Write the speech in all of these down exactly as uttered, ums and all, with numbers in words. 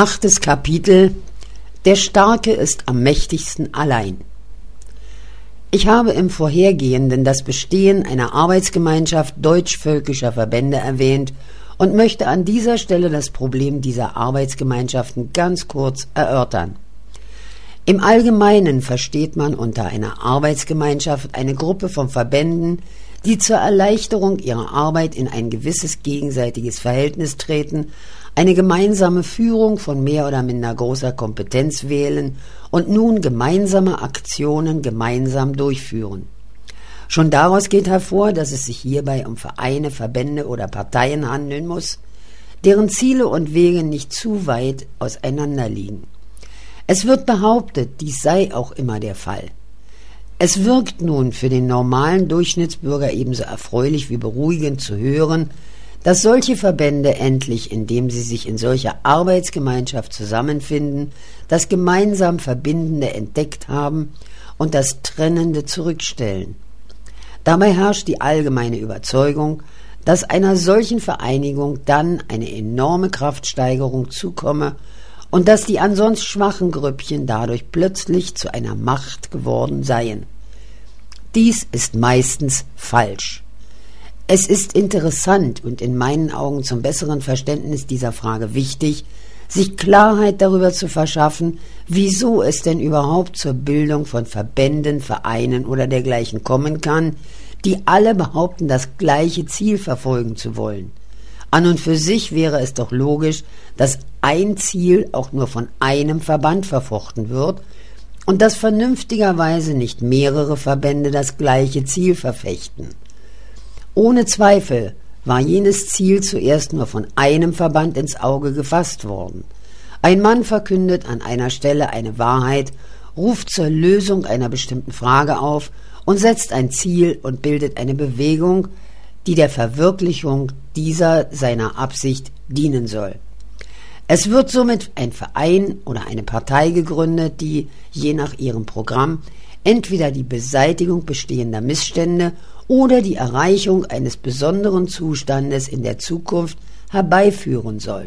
Achtes Kapitel: Der Starke ist am mächtigsten allein. Ich habe im Vorhergehenden das Bestehen einer Arbeitsgemeinschaft deutsch-völkischer Verbände erwähnt und möchte an dieser Stelle das Problem dieser Arbeitsgemeinschaften ganz kurz erörtern. Im Allgemeinen versteht man unter einer Arbeitsgemeinschaft eine Gruppe von Verbänden, die zur Erleichterung ihrer Arbeit in ein gewisses gegenseitiges Verhältnis treten, eine gemeinsame Führung von mehr oder minder großer Kompetenz wählen und nun gemeinsame Aktionen gemeinsam durchführen. Schon daraus geht hervor, dass es sich hierbei um Vereine, Verbände oder Parteien handeln muss, deren Ziele und Wege nicht zu weit auseinander liegen. Es wird behauptet, dies sei auch immer der Fall. Es wirkt nun für den normalen Durchschnittsbürger ebenso erfreulich wie beruhigend zu hören, dass solche Verbände endlich, indem sie sich in solcher Arbeitsgemeinschaft zusammenfinden, das gemeinsam Verbindende entdeckt haben und das Trennende zurückstellen. Dabei herrscht die allgemeine Überzeugung, dass einer solchen Vereinigung dann eine enorme Kraftsteigerung zukomme und dass die ansonsten schwachen Grüppchen dadurch plötzlich zu einer Macht geworden seien. Dies ist meistens falsch. Es ist interessant und in meinen Augen zum besseren Verständnis dieser Frage wichtig, sich Klarheit darüber zu verschaffen, wieso es denn überhaupt zur Bildung von Verbänden, Vereinen oder dergleichen kommen kann, die alle behaupten, das gleiche Ziel verfolgen zu wollen. An und für sich wäre es doch logisch, dass ein Ziel auch nur von einem Verband verfochten wird und dass vernünftigerweise nicht mehrere Verbände das gleiche Ziel verfechten. Ohne Zweifel war jenes Ziel zuerst nur von einem Verband ins Auge gefasst worden. Ein Mann verkündet an einer Stelle eine Wahrheit, ruft zur Lösung einer bestimmten Frage auf und setzt ein Ziel und bildet eine Bewegung, die der Verwirklichung dieser seiner Absicht dienen soll. Es wird somit ein Verein oder eine Partei gegründet, die, je nach ihrem Programm, entweder die Beseitigung bestehender Missstände oder die Erreichung eines besonderen Zustandes in der Zukunft herbeiführen soll.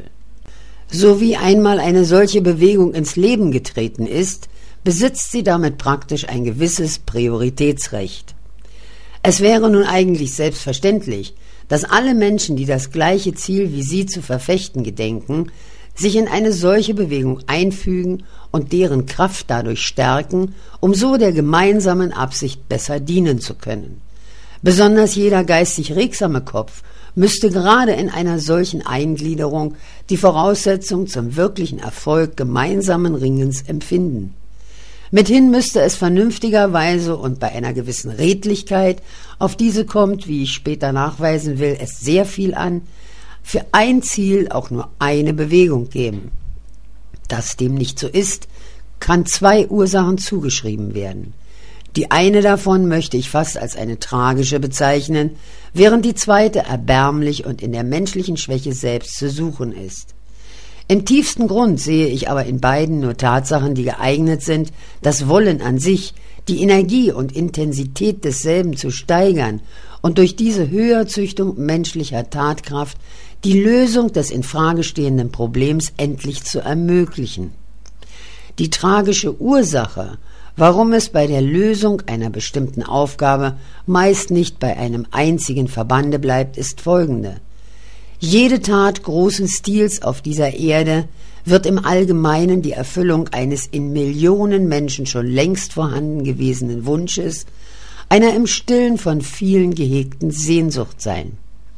So wie einmal eine solche Bewegung ins Leben getreten ist, besitzt sie damit praktisch ein gewisses Prioritätsrecht. Es wäre nun eigentlich selbstverständlich, dass alle Menschen, die das gleiche Ziel wie sie zu verfechten gedenken, sich in eine solche Bewegung einfügen und deren Kraft dadurch stärken, um so der gemeinsamen Absicht besser dienen zu können. Besonders jeder geistig regsame Kopf müsste gerade in einer solchen Eingliederung die Voraussetzung zum wirklichen Erfolg gemeinsamen Ringens empfinden. Mithin müsste es vernünftigerweise und bei einer gewissen Redlichkeit, auf diese kommt, wie ich später nachweisen will, es sehr viel an, für ein Ziel auch nur eine Bewegung geben. Dass dem nicht so ist, kann zwei Ursachen zugeschrieben werden. Die eine davon möchte ich fast als eine tragische bezeichnen, während die zweite erbärmlich und in der menschlichen Schwäche selbst zu suchen ist. Im tiefsten Grund sehe ich aber in beiden nur Tatsachen, die geeignet sind, das Wollen an sich, die Energie und Intensität desselben zu steigern und durch diese Höherzüchtung menschlicher Tatkraft die Lösung des in Frage stehenden Problems endlich zu ermöglichen. Die tragische Ursache, warum es bei der Lösung einer bestimmten Aufgabe meist nicht bei einem einzigen Verbande bleibt, ist folgende. Jede Tat großen Stils auf dieser Erde wird im Allgemeinen die Erfüllung eines in Millionen Menschen schon längst vorhanden gewesenen Wunsches, einer im Stillen von vielen gehegten Sehnsucht sein.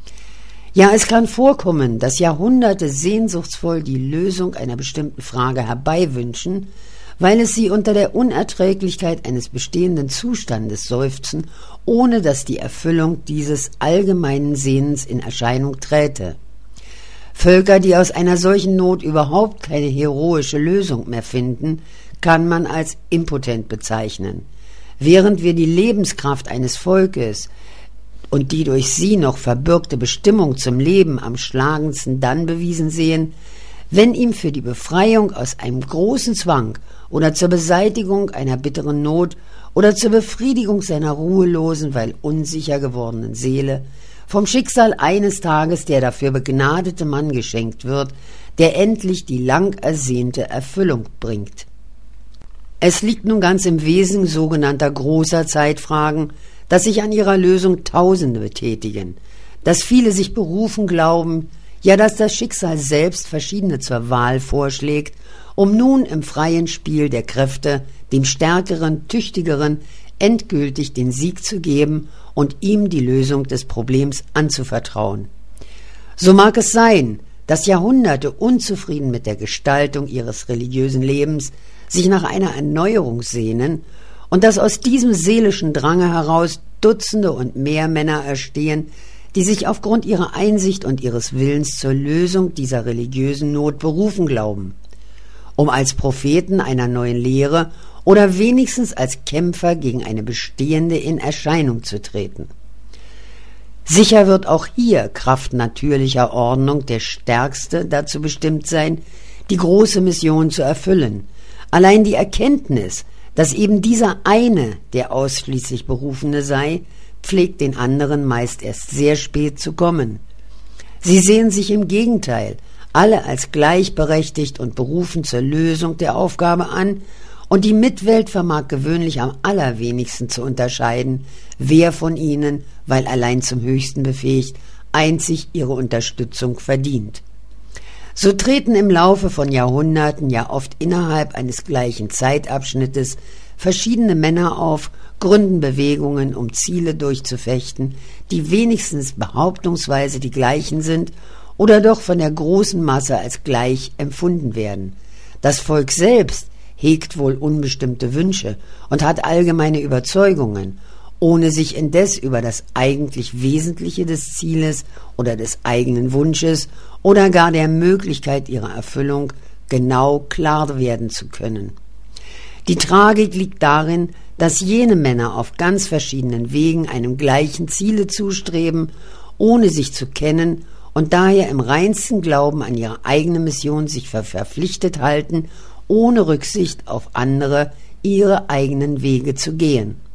Ja, es kann vorkommen, dass Jahrhunderte sehnsuchtsvoll die Lösung einer bestimmten Frage herbeiwünschen, weil es sie unter der Unerträglichkeit eines bestehenden Zustandes seufzen, ohne dass die Erfüllung dieses allgemeinen Sehnens in Erscheinung träte. Völker, die aus einer solchen Not überhaupt keine heroische Lösung mehr finden, kann man als impotent bezeichnen. Während wir die Lebenskraft eines Volkes und die durch sie noch verbürgte Bestimmung zum Leben am schlagendsten dann bewiesen sehen, wenn ihm für die Befreiung aus einem großen Zwang oder zur Beseitigung einer bitteren Not oder zur Befriedigung seiner ruhelosen, weil unsicher gewordenen Seele vom Schicksal eines Tages der dafür begnadete Mann geschenkt wird, der endlich die lang ersehnte Erfüllung bringt. Es liegt nun ganz im Wesen sogenannter großer Zeitfragen, dass sich an ihrer Lösung Tausende betätigen, dass viele sich berufen glauben, ja, dass das Schicksal selbst verschiedene zur Wahl vorschlägt, um nun im freien Spiel der Kräfte dem Stärkeren, Tüchtigeren endgültig den Sieg zu geben und ihm die Lösung des Problems anzuvertrauen. So mag es sein, dass Jahrhunderte unzufrieden mit der Gestaltung ihres religiösen Lebens sich nach einer Erneuerung sehnen und dass aus diesem seelischen Drange heraus Dutzende und mehr Männer erstehen, die sich aufgrund ihrer Einsicht und ihres Willens zur Lösung dieser religiösen Not berufen glauben, um als Propheten einer neuen Lehre oder wenigstens als Kämpfer gegen eine bestehende in Erscheinung zu treten. Sicher wird auch hier Kraft natürlicher Ordnung der Stärkste dazu bestimmt sein, die große Mission zu erfüllen. Allein die Erkenntnis, dass eben dieser eine der ausschließlich Berufene sei, pflegt den anderen meist erst sehr spät zu kommen. Sie sehen sich im Gegenteil alle als gleichberechtigt und berufen zur Lösung der Aufgabe an, und die Mitwelt vermag gewöhnlich am allerwenigsten zu unterscheiden, wer von ihnen, weil allein zum Höchsten befähigt, einzig ihre Unterstützung verdient. So treten im Laufe von Jahrhunderten, ja oft innerhalb eines gleichen Zeitabschnittes, verschiedene Männer auf, gründen Bewegungen, um Ziele durchzufechten, die wenigstens behauptungsweise die gleichen sind oder doch von der großen Masse als gleich empfunden werden. Das Volk selbst hegt wohl unbestimmte Wünsche und hat allgemeine Überzeugungen, ohne sich indes über das eigentlich Wesentliche des Zieles oder des eigenen Wunsches oder gar der Möglichkeit ihrer Erfüllung genau klar werden zu können. Die Tragik liegt darin, dass jene Männer auf ganz verschiedenen Wegen einem gleichen Ziele zustreben, ohne sich zu kennen und daher im reinsten Glauben an ihre eigene Mission sich für verpflichtet halten, ohne Rücksicht auf andere ihre eigenen Wege zu gehen.